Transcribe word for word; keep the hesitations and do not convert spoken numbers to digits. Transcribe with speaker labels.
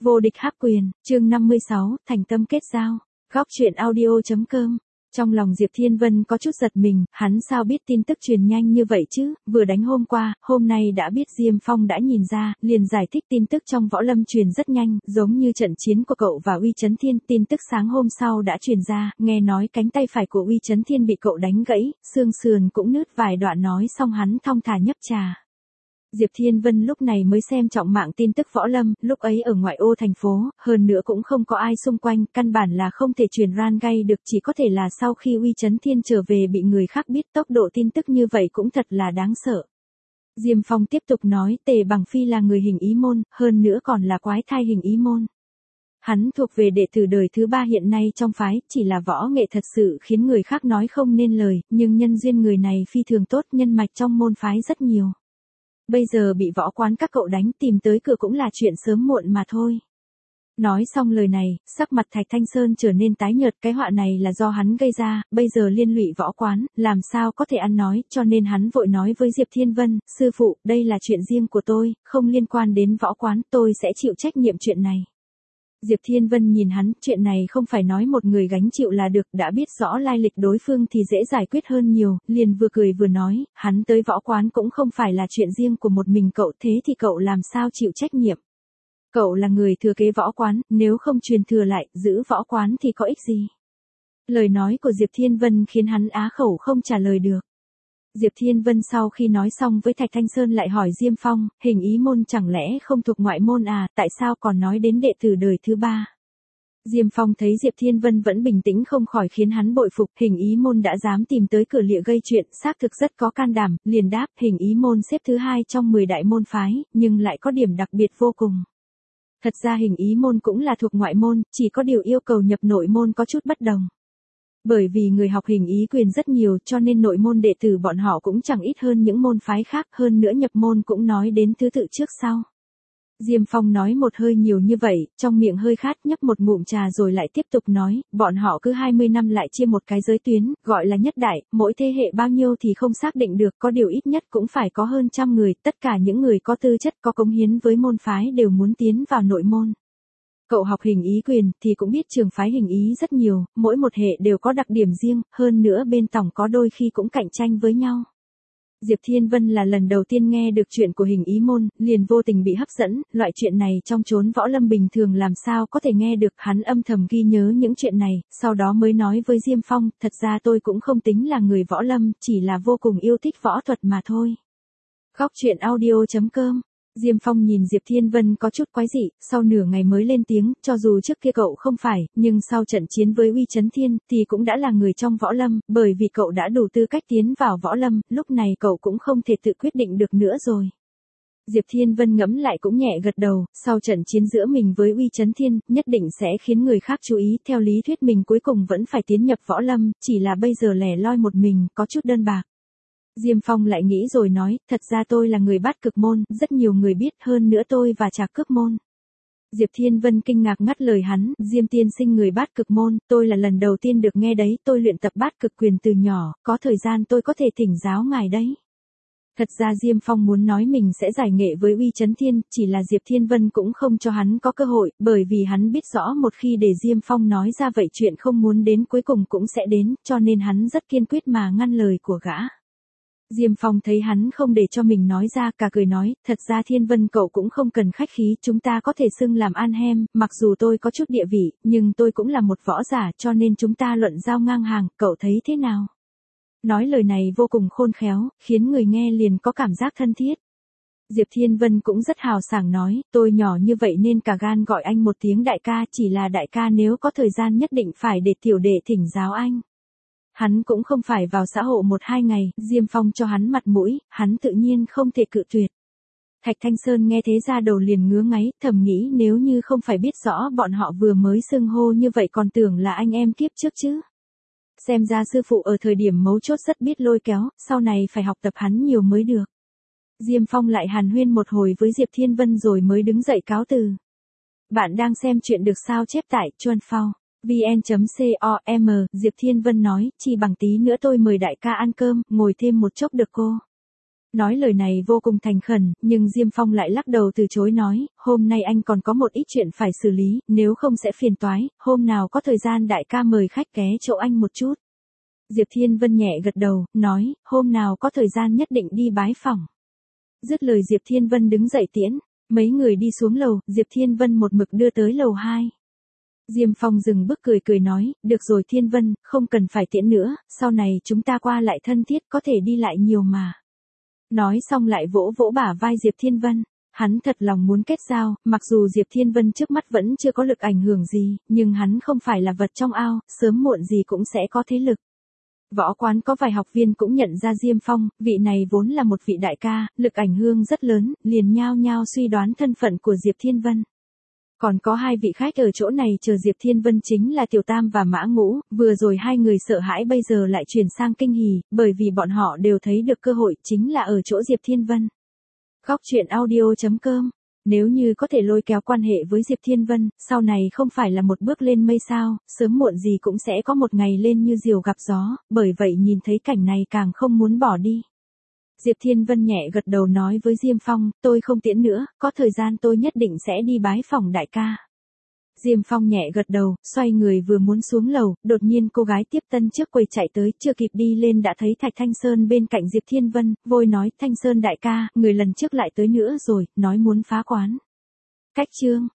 Speaker 1: Vô địch hắc quyền, chương năm mươi sáu, thành tâm kết giao. Góc truyện audio.com. Trong lòng Diệp Thiên Vân có chút giật mình, hắn sao biết tin tức truyền nhanh như vậy chứ, vừa đánh hôm qua, hôm nay đã biết Diêm Phong đã nhìn ra, liền giải thích tin tức trong võ lâm truyền rất nhanh, giống như trận chiến của cậu và Uy Chấn Thiên, tin tức sáng hôm sau đã truyền ra, nghe nói cánh tay phải của Uy Chấn Thiên bị cậu đánh gãy, xương sườn cũng nứt vài đoạn, nói xong hắn thong thả nhấp trà. Diệp Thiên Vân lúc này mới xem trọng mạng tin tức võ lâm, lúc ấy ở ngoại ô thành phố, hơn nữa cũng không có ai xung quanh, căn bản là không thể truyền ran gay được, chỉ có thể là sau khi Uy Chấn Thiên trở về bị người khác biết, tốc độ tin tức như vậy cũng thật là đáng sợ. Diêm Phong tiếp tục nói, Tề Bằng Phi là người hình ý môn, hơn nữa còn là quái thai hình ý môn. Hắn thuộc về đệ tử đời thứ ba hiện nay trong phái, chỉ là võ nghệ thật sự khiến người khác nói không nên lời, nhưng nhân duyên người này phi thường tốt, nhân mạch trong môn phái rất nhiều. Bây giờ bị võ quán các cậu đánh, tìm tới cửa cũng là chuyện sớm muộn mà thôi. Nói xong lời này, sắc mặt Thạch Thanh Sơn trở nên tái nhợt, cái họa này là do hắn gây ra, bây giờ liên lụy võ quán, làm sao có thể ăn nói, cho nên hắn vội nói với Diệp Thiên Vân, sư phụ, đây là chuyện riêng của tôi, không liên quan đến võ quán, tôi sẽ chịu trách nhiệm chuyện này. Diệp Thiên Vân nhìn hắn, chuyện này không phải nói một người gánh chịu là được, đã biết rõ lai lịch đối phương thì dễ giải quyết hơn nhiều, liền vừa cười vừa nói, hắn tới võ quán cũng không phải là chuyện riêng của một mình cậu, thế thì cậu làm sao chịu trách nhiệm. Cậu là người thừa kế võ quán, nếu không truyền thừa lại, giữ võ quán thì có ích gì. Lời nói của Diệp Thiên Vân khiến hắn á khẩu không trả lời được. Diệp Thiên Vân sau khi nói xong với Thạch Thanh Sơn lại hỏi Diêm Phong, hình ý môn chẳng lẽ không thuộc ngoại môn à, tại sao còn nói đến đệ tử đời thứ ba. Diêm Phong thấy Diệp Thiên Vân vẫn bình tĩnh không khỏi khiến hắn bội phục, hình ý môn đã dám tìm tới cửa lịa gây chuyện, xác thực rất có can đảm, liền đáp, hình ý môn xếp thứ hai trong mười đại môn phái, nhưng lại có điểm đặc biệt vô cùng. Thật ra hình ý môn cũng là thuộc ngoại môn, chỉ có điều yêu cầu nhập nội môn có chút bất đồng. Bởi vì người học hình ý quyền rất nhiều cho nên nội môn đệ tử bọn họ cũng chẳng ít hơn những môn phái khác, hơn nữa nhập môn cũng nói đến thứ tự trước sau. Diêm Phong nói một hơi nhiều như vậy, trong miệng hơi khát, nhấp một ngụm trà rồi lại tiếp tục nói, bọn họ cứ hai mươi năm lại chia một cái giới tuyến, gọi là nhất đại, mỗi thế hệ bao nhiêu thì không xác định được, có điều ít nhất cũng phải có hơn trăm người, tất cả những người có tư chất có cống hiến với môn phái đều muốn tiến vào nội môn. Cậu học hình ý quyền thì cũng biết trường phái hình ý rất nhiều, mỗi một hệ đều có đặc điểm riêng, hơn nữa bên tổng có đôi khi cũng cạnh tranh với nhau. Diệp Thiên Vân là lần đầu tiên nghe được chuyện của hình ý môn, liền vô tình bị hấp dẫn, loại chuyện này trong chốn võ lâm bình thường làm sao có thể nghe được, hắn âm thầm ghi nhớ những chuyện này, sau đó mới nói với Diêm Phong, thật ra tôi cũng không tính là người võ lâm, chỉ là vô cùng yêu thích võ thuật mà thôi. Góc truyện audio.com. Diêm Phong nhìn Diệp Thiên Vân có chút quái dị, sau nửa ngày mới lên tiếng, cho dù trước kia cậu không phải, nhưng sau trận chiến với Uy Chấn Thiên, thì cũng đã là người trong võ lâm, bởi vì cậu đã đủ tư cách tiến vào võ lâm, lúc này cậu cũng không thể tự quyết định được nữa rồi. Diệp Thiên Vân ngẫm lại cũng nhẹ gật đầu, sau trận chiến giữa mình với Uy Chấn Thiên, nhất định sẽ khiến người khác chú ý, theo lý thuyết mình cuối cùng vẫn phải tiến nhập võ lâm, chỉ là bây giờ lẻ loi một mình, có chút đơn bạc. Diêm Phong lại nghĩ rồi nói, thật ra tôi là người bát cực môn, rất nhiều người biết, hơn nữa tôi và Trạc Cước môn. Diệp Thiên Vân kinh ngạc ngắt lời hắn, Diêm tiên sinh người bát cực môn, tôi là lần đầu tiên được nghe đấy, tôi luyện tập bát cực quyền từ nhỏ, có thời gian tôi có thể thỉnh giáo ngài đấy. Thật ra Diêm Phong muốn nói mình sẽ giải nghệ với Uy Chấn Thiên, chỉ là Diệp Thiên Vân cũng không cho hắn có cơ hội, bởi vì hắn biết rõ một khi để Diêm Phong nói ra vậy chuyện không muốn đến cuối cùng cũng sẽ đến, cho nên hắn rất kiên quyết mà ngăn lời của gã. Diêm Phong thấy hắn không để cho mình nói ra, cả cười nói, thật ra Thiên Vân cậu cũng không cần khách khí, chúng ta có thể xưng làm an hem, mặc dù tôi có chút địa vị, nhưng tôi cũng là một võ giả cho nên chúng ta luận giao ngang hàng, cậu thấy thế nào? Nói lời này vô cùng khôn khéo, khiến người nghe liền có cảm giác thân thiết. Diệp Thiên Vân cũng rất hào sảng nói, tôi nhỏ như vậy nên cả gan gọi anh một tiếng đại ca, chỉ là đại ca nếu có thời gian nhất định phải để tiểu đệ thỉnh giáo anh. Hắn cũng không phải vào xã hộ một hai ngày, Diêm Phong cho hắn mặt mũi, hắn tự nhiên không thể cự tuyệt. Thạch Thanh Sơn nghe thế ra đầu liền ngứa ngáy, thầm nghĩ nếu như không phải biết rõ bọn họ vừa mới xưng hô như vậy còn tưởng là anh em kiếp trước chứ. Xem ra sư phụ ở thời điểm mấu chốt rất biết lôi kéo, sau này phải học tập hắn nhiều mới được. Diêm Phong lại hàn huyên một hồi với Diệp Thiên Vân rồi mới đứng dậy cáo từ. Bạn đang xem chuyện được sao chép tại Chuan Phao. vn.com, Diệp Thiên Vân nói, chỉ bằng tí nữa tôi mời đại ca ăn cơm, ngồi thêm một chốc được cô. Nói lời này vô cùng thành khẩn, nhưng Diêm Phong lại lắc đầu từ chối nói, hôm nay anh còn có một ít chuyện phải xử lý, nếu không sẽ phiền toái, hôm nào có thời gian đại ca mời khách ghé chỗ anh một chút. Diệp Thiên Vân nhẹ gật đầu, nói, hôm nào có thời gian nhất định đi bái phỏng. Dứt lời Diệp Thiên Vân đứng dậy tiễn, mấy người đi xuống lầu, Diệp Thiên Vân một mực đưa tới lầu hai. Diêm Phong dừng bước cười cười nói, được rồi Thiên Vân, không cần phải tiễn nữa, sau này chúng ta qua lại thân thiết có thể đi lại nhiều mà. Nói xong lại vỗ vỗ bả vai Diệp Thiên Vân. Hắn thật lòng muốn kết giao, mặc dù Diệp Thiên Vân trước mắt vẫn chưa có lực ảnh hưởng gì, nhưng hắn không phải là vật trong ao, sớm muộn gì cũng sẽ có thế lực. Võ quán có vài học viên cũng nhận ra Diêm Phong, vị này vốn là một vị đại ca, lực ảnh hưởng rất lớn, liền nhao nhao suy đoán thân phận của Diệp Thiên Vân. Còn có hai vị khách ở chỗ này chờ Diệp Thiên Vân chính là Tiểu Tam và Mã Ngũ, vừa rồi hai người sợ hãi bây giờ lại chuyển sang kinh hỉ, bởi vì bọn họ đều thấy được cơ hội chính là ở chỗ Diệp Thiên Vân. Góc truyện audio chấm com. Nếu như có thể lôi kéo quan hệ với Diệp Thiên Vân, sau này không phải là một bước lên mây sao, sớm muộn gì cũng sẽ có một ngày lên như diều gặp gió, bởi vậy nhìn thấy cảnh này càng không muốn bỏ đi. Diệp Thiên Vân nhẹ gật đầu nói với Diêm Phong, tôi không tiễn nữa, có thời gian tôi nhất định sẽ đi bái phỏng đại ca. Diêm Phong nhẹ gật đầu, xoay người vừa muốn xuống lầu, đột nhiên cô gái tiếp tân trước quầy chạy tới, chưa kịp đi lên đã thấy Thạch Thanh Sơn bên cạnh Diệp Thiên Vân, vội nói, Thanh Sơn đại ca, người lần trước lại tới nữa rồi, nói muốn phá quán. Cách chương